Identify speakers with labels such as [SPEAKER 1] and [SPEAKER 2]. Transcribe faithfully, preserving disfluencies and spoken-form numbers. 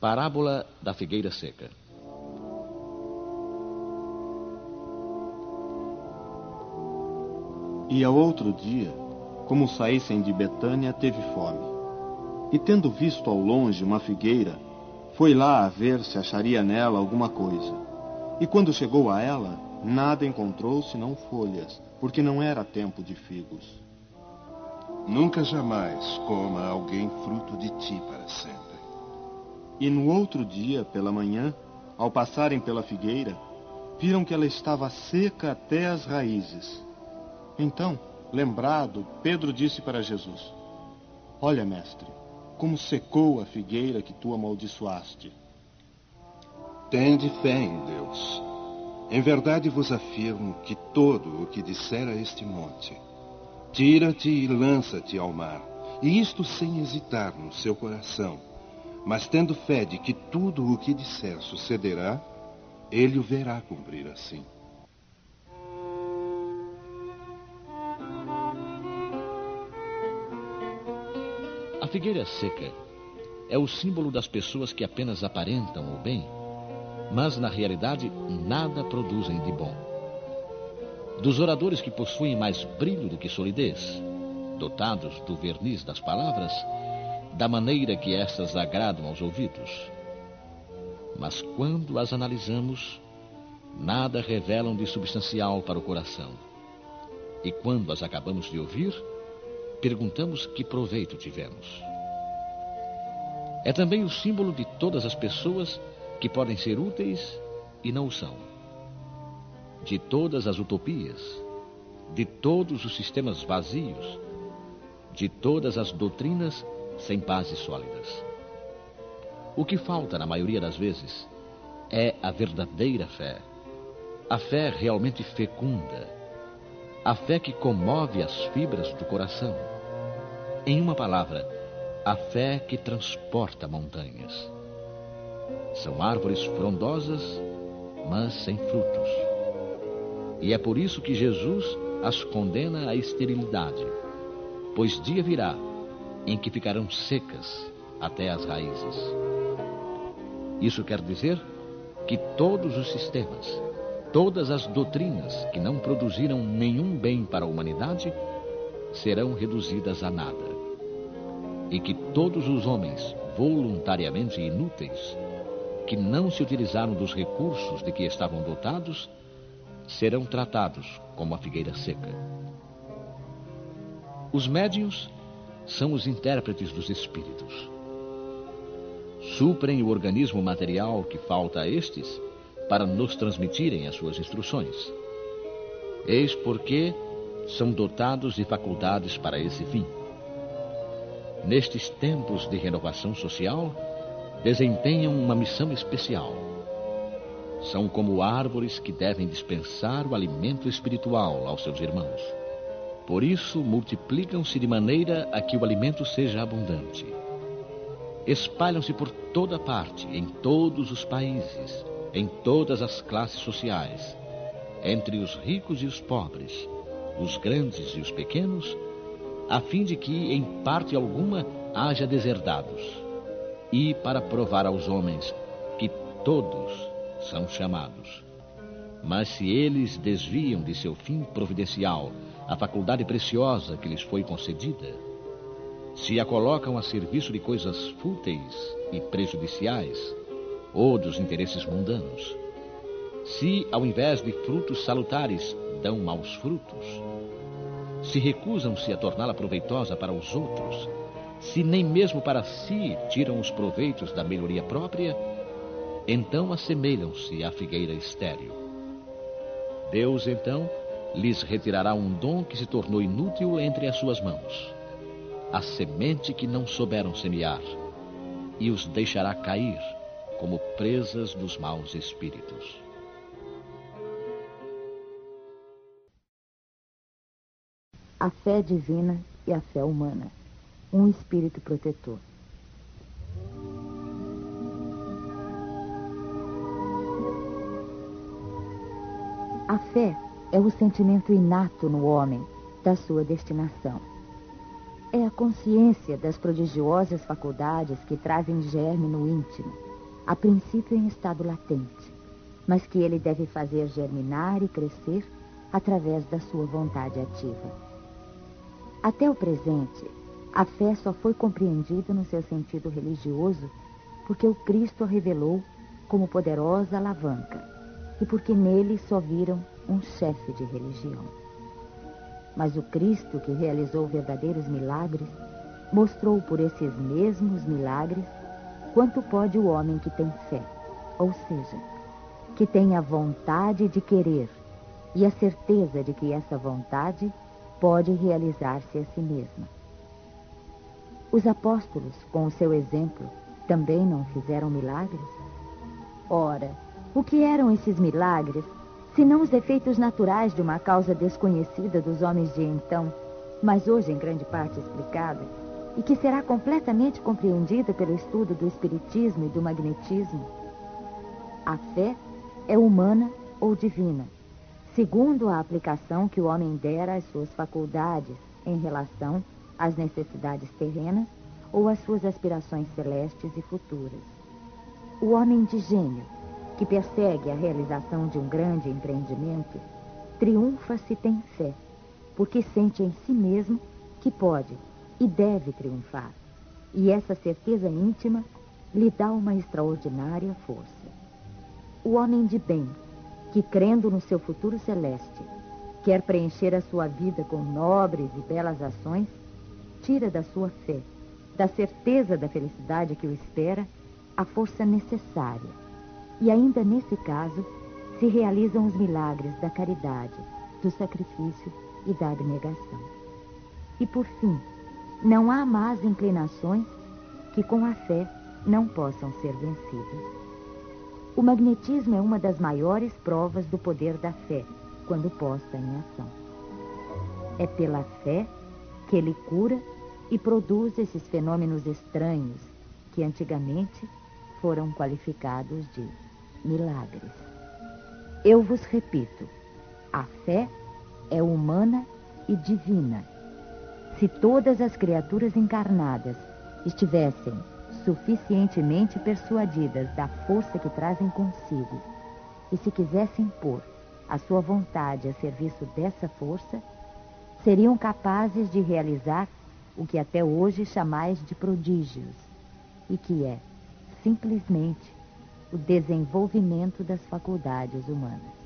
[SPEAKER 1] Parábola da figueira seca.
[SPEAKER 2] E ao outro dia, como saíssem de Betânia, teve fome. E tendo visto ao longe uma figueira, foi lá a ver se acharia nela alguma coisa. E quando chegou a ela, nada encontrou senão folhas, porque não era tempo de figos.
[SPEAKER 3] Nunca jamais coma alguém fruto de ti para sempre.
[SPEAKER 2] E no outro dia, pela manhã, ao passarem pela figueira, viram que ela estava seca até as raízes. Então, lembrado, Pedro disse para Jesus: Olha, mestre, como secou a figueira que tu amaldiçoaste.
[SPEAKER 3] Tende fé em Deus. Em verdade vos afirmo que todo o que disser a este monte, tira-te e lança-te ao mar, e isto sem hesitar no seu coração, mas tendo fé de que tudo o que disser sucederá, ele o verá cumprir assim.
[SPEAKER 1] A figueira seca é o símbolo das pessoas que apenas aparentam o bem, mas na realidade nada produzem de bom. Dos oradores que possuem mais brilho do que solidez, dotados do verniz das palavras, da maneira que estas agradam aos ouvidos. Mas quando as analisamos, nada revelam de substancial para o coração. E quando as acabamos de ouvir, perguntamos que proveito tivemos. É também o símbolo de todas as pessoas que podem ser úteis e não o são. De todas as utopias, de todos os sistemas vazios, de todas as doutrinas sem bases sólidas. O que falta, na maioria das vezes, é a verdadeira fé. A fé realmente fecunda. A fé que comove as fibras do coração. Em uma palavra, a fé que transporta montanhas. São árvores frondosas, mas sem frutos. E é por isso que Jesus as condena à esterilidade, pois dia virá em que ficarão secas até as raízes. Isso quer dizer que todos os sistemas, todas as doutrinas que não produziram nenhum bem para a humanidade, serão reduzidas a nada. E que todos os homens voluntariamente inúteis, que não se utilizaram dos recursos de que estavam dotados, serão tratados como a figueira seca. Os médiuns são os intérpretes dos espíritos. Suprem o organismo material que falta a estes para nos transmitirem as suas instruções. Eis porque são dotados de faculdades para esse fim. Nestes tempos de renovação social, desempenham uma missão especial. São como árvores que devem dispensar o alimento espiritual aos seus irmãos. Por isso, multiplicam-se de maneira a que o alimento seja abundante. Espalham-se por toda parte, em todos os países, em todas as classes sociais, entre os ricos e os pobres, os grandes e os pequenos, a fim de que, em parte alguma, haja deserdados, e para provar aos homens que todos são chamados. Mas se eles desviam de seu fim providencial a faculdade preciosa que lhes foi concedida, se a colocam a serviço de coisas fúteis e prejudiciais, ou dos interesses mundanos, se, ao invés de frutos salutares, dão maus frutos, se recusam-se a torná-la proveitosa para os outros, se nem mesmo para si tiram os proveitos da melhoria própria, então assemelham-se à figueira estéril. Deus, então, lhes retirará um dom que se tornou inútil entre as suas mãos, a semente que não souberam semear, e os deixará cair como presas dos maus espíritos.
[SPEAKER 4] A fé divina e a fé humana, um espírito protetor. A fé é o sentimento inato no homem da sua destinação. É a consciência das prodigiosas faculdades que trazem germe no íntimo, a princípio em estado latente, mas que ele deve fazer germinar e crescer através da sua vontade ativa. Até o presente, a fé só foi compreendida no seu sentido religioso porque o Cristo a revelou como poderosa alavanca e porque nele só viram um chefe de religião. Mas o Cristo, que realizou verdadeiros milagres, mostrou por esses mesmos milagres quanto pode o homem que tem fé, ou seja, que tem a vontade de querer e a certeza de que essa vontade pode realizar-se a si mesma. Os apóstolos, com o seu exemplo, também não fizeram milagres? Ora, o que eram esses milagres, senão os efeitos naturais de uma causa desconhecida dos homens de então, mas hoje em grande parte explicada, e que será completamente compreendida pelo estudo do espiritismo e do magnetismo? A fé é humana ou divina, segundo a aplicação que o homem dera às suas faculdades em relação às necessidades terrenas ou às suas aspirações celestes e futuras. O homem de gênio, que persegue a realização de um grande empreendimento, triunfa se tem fé, porque sente em si mesmo que pode e deve triunfar, e essa certeza íntima lhe dá uma extraordinária força. O homem de bem, que crendo no seu futuro celeste, quer preencher a sua vida com nobres e belas ações, tira da sua fé, da certeza da felicidade que o espera, a força necessária. E ainda nesse caso, se realizam os milagres da caridade, do sacrifício e da abnegação. E por fim, não há más inclinações que com a fé não possam ser vencidas. O magnetismo é uma das maiores provas do poder da fé, quando posta em ação. É pela fé que ele cura e produz esses fenômenos estranhos que antigamente foram qualificados de milagres. Eu vos repito, a fé é humana e divina. Se todas as criaturas encarnadas estivessem suficientemente persuadidas da força que trazem consigo e se quisessem pôr a sua vontade a serviço dessa força, seriam capazes de realizar o que até hoje chamais de prodígios, e que é simplesmente o desenvolvimento das faculdades humanas.